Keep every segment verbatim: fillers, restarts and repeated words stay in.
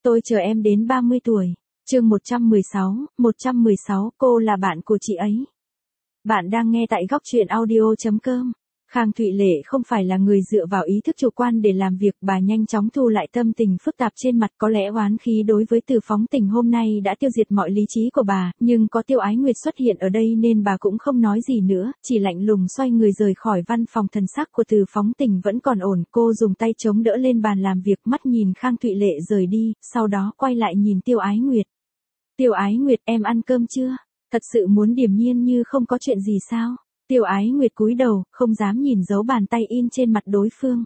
Tôi chờ em đến ba mươi tuổi. Chương một trăm mười sáu, một trăm mười sáu, cô là bạn của chị ấy. Bạn đang nghe tại góc truyện audio chấm com. Khang Thụy Lệ không phải là người dựa vào ý thức chủ quan để làm việc, bà nhanh chóng thu lại tâm tình phức tạp trên mặt, có lẽ oán khí đối với Từ Phóng Tình hôm nay đã tiêu diệt mọi lý trí của bà, nhưng có Tiêu Ái Nguyệt xuất hiện ở đây nên bà cũng không nói gì nữa, chỉ lạnh lùng xoay người rời khỏi văn phòng. Thần sắc của Từ Phóng Tình vẫn còn ổn, cô dùng tay chống đỡ lên bàn làm việc, mắt nhìn Khang Thụy Lệ rời đi, sau đó quay lại nhìn Tiêu Ái Nguyệt. Tiêu Ái Nguyệt, em ăn cơm chưa? Thật sự muốn điềm nhiên như không có chuyện gì sao? Tiêu Ái Nguyệt cúi đầu, không dám nhìn dấu bàn tay in trên mặt đối phương.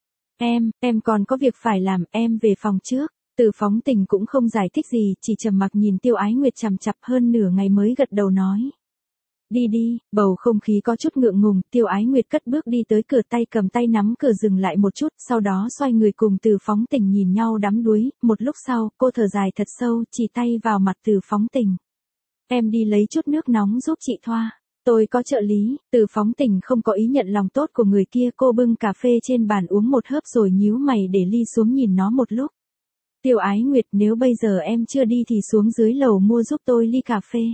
Em, em còn có việc phải làm, em về phòng trước. Từ Phóng Tình cũng không giải thích gì, chỉ trầm mặc nhìn Tiêu Ái Nguyệt chằm chặp hơn nửa ngày mới gật đầu nói. Đi đi, bầu không khí có chút ngượng ngùng, Tiêu Ái Nguyệt cất bước đi tới cửa, tay cầm tay nắm cửa dừng lại một chút, sau đó xoay người cùng Từ Phóng Tình nhìn nhau đắm đuối, một lúc sau, cô thở dài thật sâu, chỉ tay vào mặt Từ Phóng Tình. Em đi lấy chút nước nóng giúp chị thoa. Tôi có trợ lý. Từ Phóng Tình không có ý nhận lòng tốt của người kia, cô bưng cà phê trên bàn uống một hớp rồi nhíu mày để ly xuống nhìn nó một lúc. Tiêu Ái Nguyệt, nếu bây giờ em chưa đi thì xuống dưới lầu mua giúp tôi ly cà phê.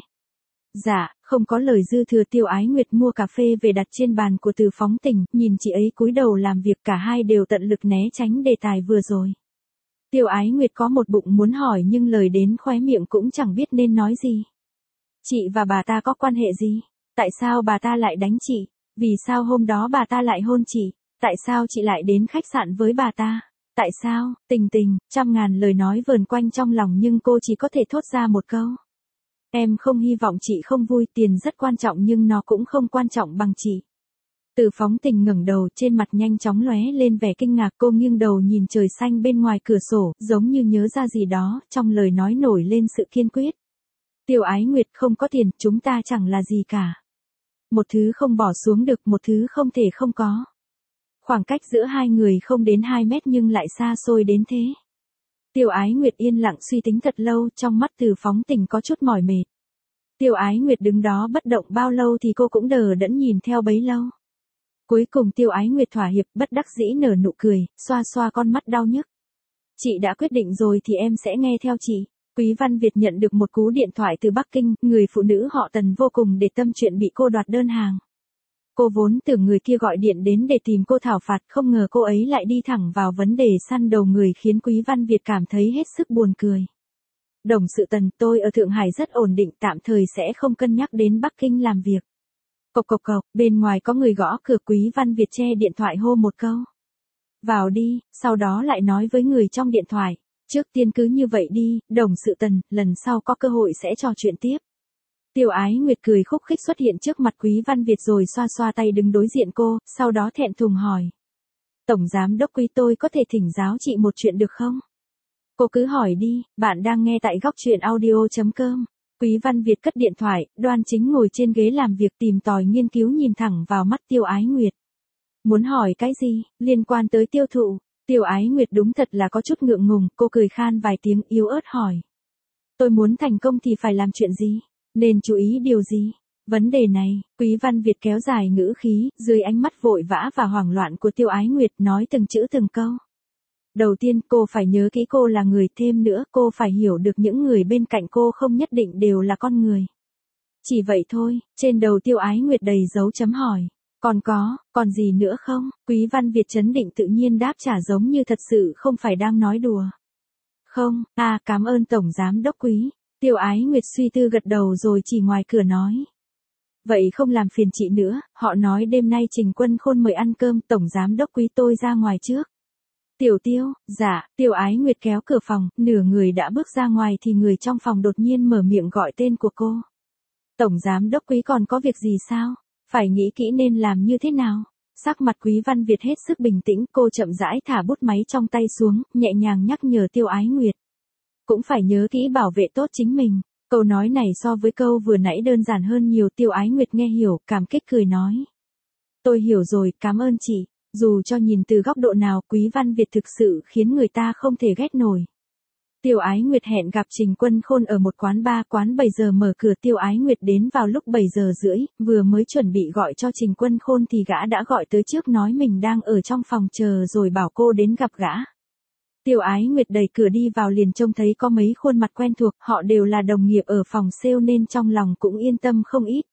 Dạ, không có lời dư thừa. Tiêu Ái Nguyệt mua cà phê về đặt trên bàn của Từ Phóng Tình, nhìn chị ấy cúi đầu làm việc, cả hai đều tận lực né tránh đề tài vừa rồi. Tiêu Ái Nguyệt có một bụng muốn hỏi nhưng lời đến khóe miệng cũng chẳng biết nên nói gì. Chị và bà ta có quan hệ gì? Tại sao bà ta lại đánh chị? Vì sao hôm đó bà ta lại hôn chị? Tại sao chị lại đến khách sạn với bà ta? Tại sao? Tình Tình, trăm ngàn lời nói vờn quanh trong lòng nhưng cô chỉ có thể thốt ra một câu. Em không hy vọng chị không vui, tiền rất quan trọng nhưng nó cũng không quan trọng bằng chị. Từ Phóng Tình ngẩng đầu, trên mặt nhanh chóng lóe lên vẻ kinh ngạc, cô nghiêng đầu nhìn trời xanh bên ngoài cửa sổ, giống như nhớ ra gì đó, trong lời nói nổi lên sự kiên quyết. Tiêu Ái Nguyệt, không có tiền, chúng ta chẳng là gì cả. Một thứ không bỏ xuống được, một thứ không thể không có. Khoảng cách giữa hai người không đến hai mét nhưng lại xa xôi đến thế. Tiêu Ái Nguyệt yên lặng suy tính thật lâu, trong mắt Từ Phóng Tình có chút mỏi mệt. Tiêu Ái Nguyệt đứng đó bất động bao lâu thì cô cũng đờ đẫn nhìn theo bấy lâu. Cuối cùng Tiêu Ái Nguyệt thỏa hiệp, bất đắc dĩ nở nụ cười, xoa xoa con mắt đau nhức. Chị đã quyết định rồi thì em sẽ nghe theo chị. Quý Văn Việt nhận được một cú điện thoại từ Bắc Kinh, người phụ nữ họ Tần vô cùng để tâm chuyện bị cô đoạt đơn hàng. Cô vốn tưởng người kia gọi điện đến để tìm cô thảo phạt, không ngờ cô ấy lại đi thẳng vào vấn đề săn đầu người, khiến Quý Văn Việt cảm thấy hết sức buồn cười. Đồng sự Tần, tôi ở Thượng Hải rất ổn định, tạm thời sẽ không cân nhắc đến Bắc Kinh làm việc. Cộc cộc cộc, bên ngoài có người gõ cửa. Quý Văn Việt che điện thoại hô một câu. Vào đi, sau đó lại nói với người trong điện thoại. Trước tiên cứ như vậy đi, đồng sự Tần, lần sau có cơ hội sẽ trò chuyện tiếp. Tiêu Ái Nguyệt cười khúc khích xuất hiện trước mặt Quý Văn Việt rồi xoa xoa tay đứng đối diện cô, sau đó thẹn thùng hỏi. Tổng giám đốc Quý, tôi có thể thỉnh giáo chị một chuyện được không? Cô cứ hỏi đi, bạn đang nghe tại góc truyện audio chấm com. Quý Văn Việt cất điện thoại, đoan chính ngồi trên ghế làm việc, tìm tòi nghiên cứu nhìn thẳng vào mắt Tiêu Ái Nguyệt. Muốn hỏi cái gì, liên quan tới tiêu thụ? Tiêu Ái Nguyệt đúng thật là có chút ngượng ngùng, cô cười khan vài tiếng yếu ớt hỏi. Tôi muốn thành công thì phải làm chuyện gì? Nên chú ý điều gì? Vấn đề này, Quý Văn Việt kéo dài ngữ khí, dưới ánh mắt vội vã và hoảng loạn của Tiêu Ái Nguyệt, nói từng chữ từng câu. Đầu tiên, cô phải nhớ kỹ cô là người, thêm nữa, cô phải hiểu được những người bên cạnh cô không nhất định đều là con người. Chỉ vậy thôi. Trên đầu Tiêu Ái Nguyệt đầy dấu chấm hỏi. Còn có, còn gì nữa không? Quý Văn Việt trấn định tự nhiên đáp trả giống như thật sự không phải đang nói đùa. Không, à, cảm ơn Tổng Giám Đốc Quý. Tiêu Ái Nguyệt suy tư gật đầu rồi chỉ ngoài cửa nói. Vậy không làm phiền chị nữa, họ nói đêm nay Trình Quân Khôn mời ăn cơm, Tổng Giám Đốc Quý tôi ra ngoài trước. Tiểu Tiêu, dạ, Tiêu Ái Nguyệt kéo cửa phòng, nửa người đã bước ra ngoài thì người trong phòng đột nhiên mở miệng gọi tên của cô. Tổng Giám Đốc Quý còn có việc gì sao? Phải nghĩ kỹ nên làm như thế nào? Sắc mặt Quý Văn Việt hết sức bình tĩnh, cô chậm rãi thả bút máy trong tay xuống, nhẹ nhàng nhắc nhở Tiêu Ái Nguyệt. Cũng phải nhớ kỹ bảo vệ tốt chính mình. Câu nói này so với câu vừa nãy đơn giản hơn nhiều. Tiêu Ái Nguyệt nghe hiểu, cảm kích cười nói. Tôi hiểu rồi, cảm ơn chị. Dù cho nhìn từ góc độ nào, Quý Văn Việt thực sự khiến người ta không thể ghét nổi. Tiêu Ái Nguyệt hẹn gặp Trình Quân Khôn ở một quán bar, quán bảy giờ mở cửa. Tiêu Ái Nguyệt đến vào lúc bảy giờ rưỡi, vừa mới chuẩn bị gọi cho Trình Quân Khôn thì gã đã gọi tới trước, nói mình đang ở trong phòng chờ rồi bảo cô đến gặp gã. Tiêu Ái Nguyệt đẩy cửa đi vào liền trông thấy có mấy khuôn mặt quen thuộc, họ đều là đồng nghiệp ở phòng sale nên trong lòng cũng yên tâm không ít.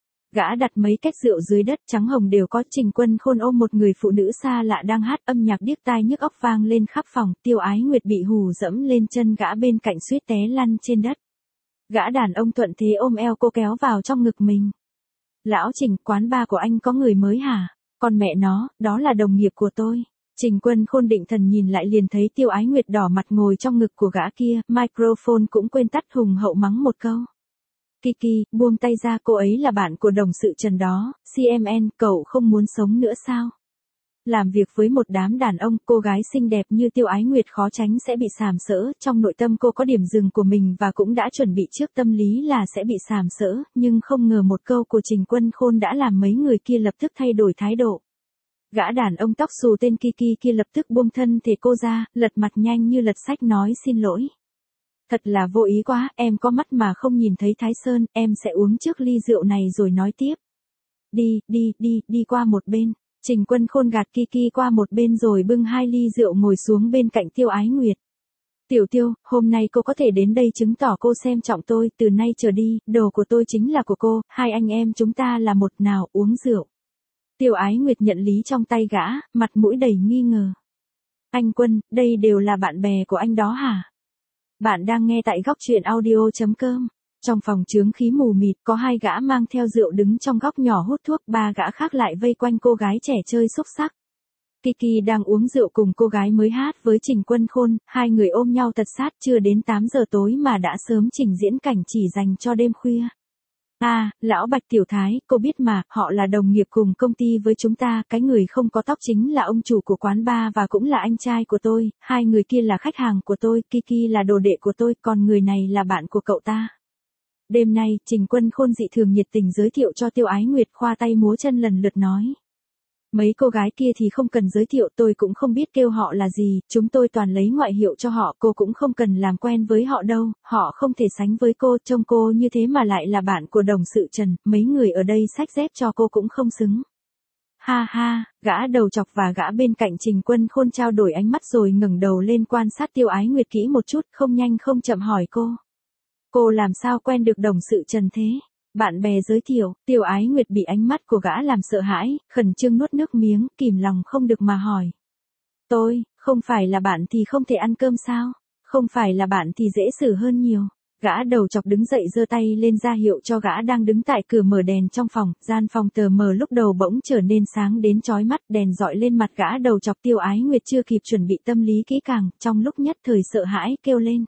Gã đặt mấy két rượu dưới đất trắng hồng đều có. Trình Quân Khôn ôm một người phụ nữ xa lạ đang hát âm nhạc điếc tai nhức óc vang lên khắp phòng. Tiêu Ái Nguyệt bị hù dẫm lên chân gã bên cạnh suýt té lăn trên đất. Gã đàn ông thuận thế ôm eo cô kéo vào trong ngực mình. Lão Trình, quán bar của anh có người mới hả? Con mẹ nó, đó là đồng nghiệp của tôi. Trình Quân Khôn định thần nhìn lại liền thấy Tiêu Ái Nguyệt đỏ mặt ngồi trong ngực của gã kia, microphone cũng quên tắt hùng hậu mắng một câu. Kiki, buông tay ra, cô ấy là bạn của đồng sự Trần đó, xê em en, cậu không muốn sống nữa sao? Làm việc với một đám đàn ông, cô gái xinh đẹp như Tiêu Ái Nguyệt khó tránh sẽ bị sàm sỡ, trong nội tâm cô có điểm dừng của mình và cũng đã chuẩn bị trước tâm lý là sẽ bị sàm sỡ, nhưng không ngờ một câu của Trình Quân Khôn đã làm mấy người kia lập tức thay đổi thái độ. Gã đàn ông tóc xù tên Kiki kia lập tức buông thân thể cô ra, lật mặt nhanh như lật sách nói xin lỗi. Thật là vô ý quá, em có mắt mà không nhìn thấy Thái Sơn, em sẽ uống trước ly rượu này rồi nói tiếp. Đi, đi, đi, đi qua một bên. Trình Quân Khôn gạt Kiki qua một bên rồi bưng hai ly rượu ngồi xuống bên cạnh Tiêu Ái Nguyệt. Tiểu Tiêu, hôm nay cô có thể đến đây chứng tỏ cô xem trọng tôi, từ nay trở đi, đồ của tôi chính là của cô, hai anh em chúng ta là một, nào uống rượu. Tiêu Ái Nguyệt nhận lý trong tay gã, mặt mũi đầy nghi ngờ. Anh Quân, đây đều là bạn bè của anh đó hả? Bạn đang nghe tại góc truyện audio chấm com. Trong phòng chướng khí mù mịt có hai gã mang theo rượu đứng trong góc nhỏ hút thuốc, ba gã khác lại vây quanh cô gái trẻ chơi xúc xắc. Kiki đang uống rượu cùng cô gái mới hát với Trình Quân Khôn, hai người ôm nhau tật sát, chưa đến tám giờ tối mà đã sớm trình diễn cảnh chỉ dành cho đêm khuya. À, lão Bạch Tiểu Thái, cô biết mà, họ là đồng nghiệp cùng công ty với chúng ta, cái người không có tóc chính là ông chủ của quán bar và cũng là anh trai của tôi, hai người kia là khách hàng của tôi, Kiki là đồ đệ của tôi, còn người này là bạn của cậu ta. Đêm nay, Trình Quân Khôn dị thường nhiệt tình giới thiệu cho Tiêu Ái Nguyệt, khoa tay múa chân lần lượt nói. Mấy cô gái kia thì không cần giới thiệu, tôi cũng không biết kêu họ là gì, chúng tôi toàn lấy ngoại hiệu cho họ, cô cũng không cần làm quen với họ đâu, họ không thể sánh với cô, trông cô như thế mà lại là bạn của đồng sự Trần, mấy người ở đây xách dép cho cô cũng không xứng. Ha ha, gã đầu chọc và gã bên cạnh Trình Quân Khôn trao đổi ánh mắt rồi ngẩng đầu lên quan sát Tiêu Ái Nguyệt kỹ một chút, không nhanh không chậm hỏi cô. Cô làm sao quen được đồng sự Trần thế? Bạn bè giới thiệu. Tiêu Ái Nguyệt bị ánh mắt của gã làm sợ hãi, khẩn trương nuốt nước miếng, kìm lòng không được mà hỏi. Tôi, không phải là bạn thì không thể ăn cơm sao? Không phải là bạn thì dễ xử hơn nhiều. Gã đầu chọc đứng dậy giơ tay lên ra hiệu cho gã đang đứng tại cửa mở đèn trong phòng, gian phòng tờ mờ lúc đầu bỗng trở nên sáng đến chói mắt, đèn dọi lên mặt gã đầu chọc. Tiêu Ái Nguyệt chưa kịp chuẩn bị tâm lý kỹ càng, trong lúc nhất thời sợ hãi kêu lên.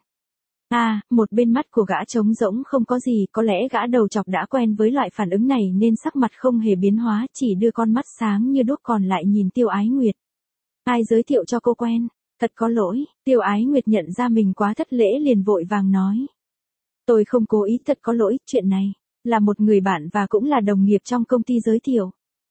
À, một bên mắt của gã trống rỗng không có gì, có lẽ gã đầu chọc đã quen với loại phản ứng này nên sắc mặt không hề biến hóa, chỉ đưa con mắt sáng như đuốc còn lại nhìn Tiêu Ái Nguyệt. Ai giới thiệu cho cô quen? Thật có lỗi, Tiêu Ái Nguyệt nhận ra mình quá thất lễ liền vội vàng nói. Tôi không cố ý, thật có lỗi, chuyện này, là một người bạn và cũng là đồng nghiệp trong công ty giới thiệu.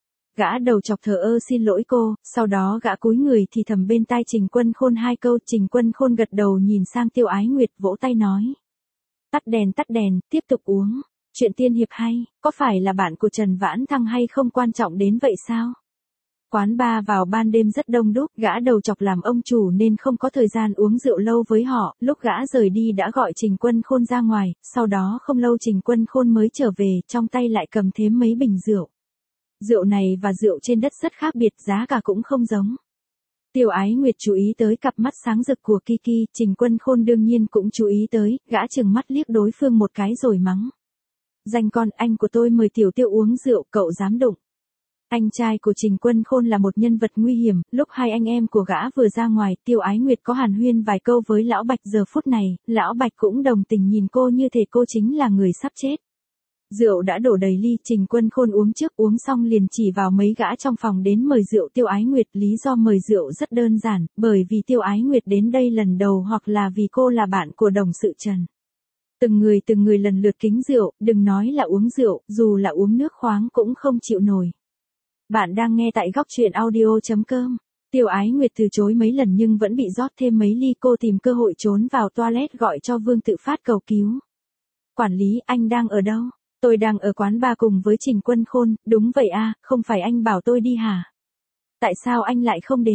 Gã đầu chọc thờ ơ xin lỗi cô, sau đó gã cúi người thì thầm bên tai Trình Quân Khôn hai câu. Trình Quân Khôn gật đầu nhìn sang Tiêu Ái Nguyệt vỗ tay nói. Tắt đèn tắt đèn, tiếp tục uống. Chuyện tiên hiệp hay, có phải là bạn của Trần Vãn Thăng hay không quan trọng đến vậy sao? Quán bar vào ban đêm rất đông đúc, gã đầu chọc làm ông chủ nên không có thời gian uống rượu lâu với họ, lúc gã rời đi đã gọi Trình Quân Khôn ra ngoài, sau đó không lâu Trình Quân Khôn mới trở về, trong tay lại cầm thêm mấy bình rượu. Rượu này và rượu trên đất rất khác biệt, giá cả cũng không giống. Tiêu Ái Nguyệt chú ý tới cặp mắt sáng rực của Kiki, Trình Quân Khôn đương nhiên cũng chú ý tới, gã trừng mắt liếc đối phương một cái rồi mắng. Danh con, anh của tôi mời Tiểu Tiêu uống rượu, cậu dám đụng. Anh trai của Trình Quân Khôn là một nhân vật nguy hiểm, lúc hai anh em của gã vừa ra ngoài, Tiêu Ái Nguyệt có hàn huyên vài câu với Lão Bạch. Giờ phút này, Lão Bạch cũng đồng tình nhìn cô như thể cô chính là người sắp chết. Rượu đã đổ đầy ly, Trình Quân Khôn uống trước, uống xong liền chỉ vào mấy gã trong phòng đến mời rượu Tiêu Ái Nguyệt. Lý do mời rượu rất đơn giản, bởi vì Tiêu Ái Nguyệt đến đây lần đầu hoặc là vì cô là bạn của đồng sự Trần. Từng người từng người lần lượt kính rượu, đừng nói là uống rượu, dù là uống nước khoáng cũng không chịu nổi. Bạn đang nghe tại góc truyện audio chấm com. Tiêu Ái Nguyệt từ chối mấy lần nhưng vẫn bị rót thêm mấy ly, cô tìm cơ hội trốn vào toilet gọi cho Vương Tự Phát cầu cứu. Quản lý, anh đang ở đâu? Tôi đang ở quán bar cùng với Trình Quân Khôn. Đúng vậy à, không phải anh bảo tôi đi hả? Tại sao anh lại không đến?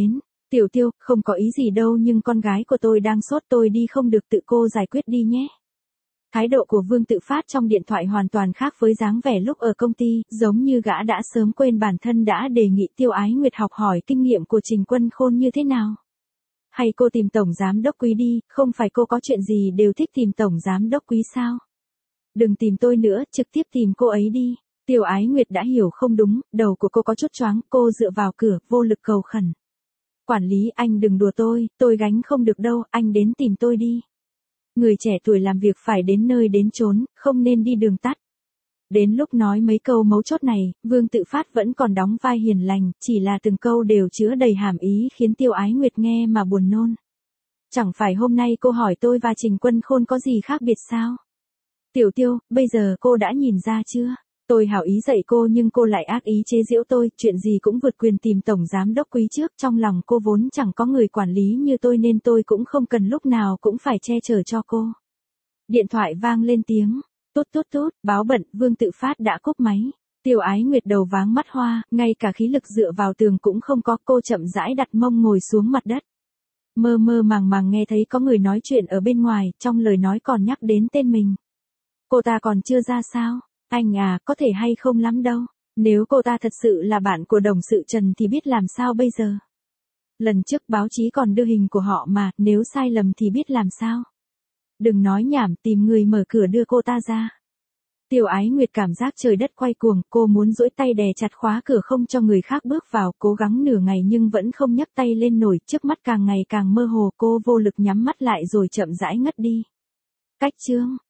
Tiểu Tiêu, không có ý gì đâu nhưng con gái của tôi đang sốt tôi đi không được tự cô giải quyết đi nhé. Thái độ của Vương Tự Phát trong điện thoại hoàn toàn khác với dáng vẻ lúc ở công ty, giống như gã đã sớm quên bản thân đã đề nghị Tiêu Ái Nguyệt học hỏi kinh nghiệm của Trình Quân Khôn như thế nào. Hay cô tìm Tổng Giám Đốc Quý đi, không phải cô có chuyện gì đều thích tìm Tổng Giám Đốc Quý sao? Đừng tìm tôi nữa, trực tiếp tìm cô ấy đi. Tiêu Ái Nguyệt đã hiểu không đúng, đầu của cô có chút choáng, cô dựa vào cửa, vô lực cầu khẩn. Quản lý, anh đừng đùa tôi, tôi gánh không được đâu, anh đến tìm tôi đi. Người trẻ tuổi làm việc phải đến nơi đến chốn, không nên đi đường tắt. Đến lúc nói mấy câu mấu chốt này, Vương Tự Phát vẫn còn đóng vai hiền lành, chỉ là từng câu đều chứa đầy hàm ý khiến Tiêu Ái Nguyệt nghe mà buồn nôn. Chẳng phải hôm nay cô hỏi tôi và Trình Quân Khôn có gì khác biệt sao? Tiểu Tiêu, bây giờ cô đã nhìn ra chưa? Tôi hảo ý dạy cô nhưng cô lại ác ý chế giễu tôi, chuyện gì cũng vượt quyền tìm Tổng Giám Đốc Quý trước, trong lòng cô vốn chẳng có người quản lý như tôi nên tôi cũng không cần lúc nào cũng phải che chở cho cô. Điện thoại vang lên tiếng, tút tút tút, báo bận, Vương Tự Phát đã cúp máy. Tiêu Ái Nguyệt đầu váng mắt hoa, ngay cả khí lực dựa vào tường cũng không có, cô chậm rãi đặt mông ngồi xuống mặt đất. Mơ mơ màng màng nghe thấy có người nói chuyện ở bên ngoài, trong lời nói còn nhắc đến tên mình. Cô ta còn chưa ra sao? Anh à, có thể hay không lắm đâu. Nếu cô ta thật sự là bạn của đồng sự Trần thì biết làm sao bây giờ. Lần trước báo chí còn đưa hình của họ mà, nếu sai lầm thì biết làm sao. Đừng nói nhảm, tìm người mở cửa đưa cô ta ra. Tiêu Ái Nguyệt cảm giác trời đất quay cuồng, cô muốn duỗi tay đè chặt khóa cửa không cho người khác bước vào, cố gắng nửa ngày nhưng vẫn không nhấc tay lên nổi, trước mắt càng ngày càng mơ hồ, cô vô lực nhắm mắt lại rồi chậm rãi ngất đi. Cách chương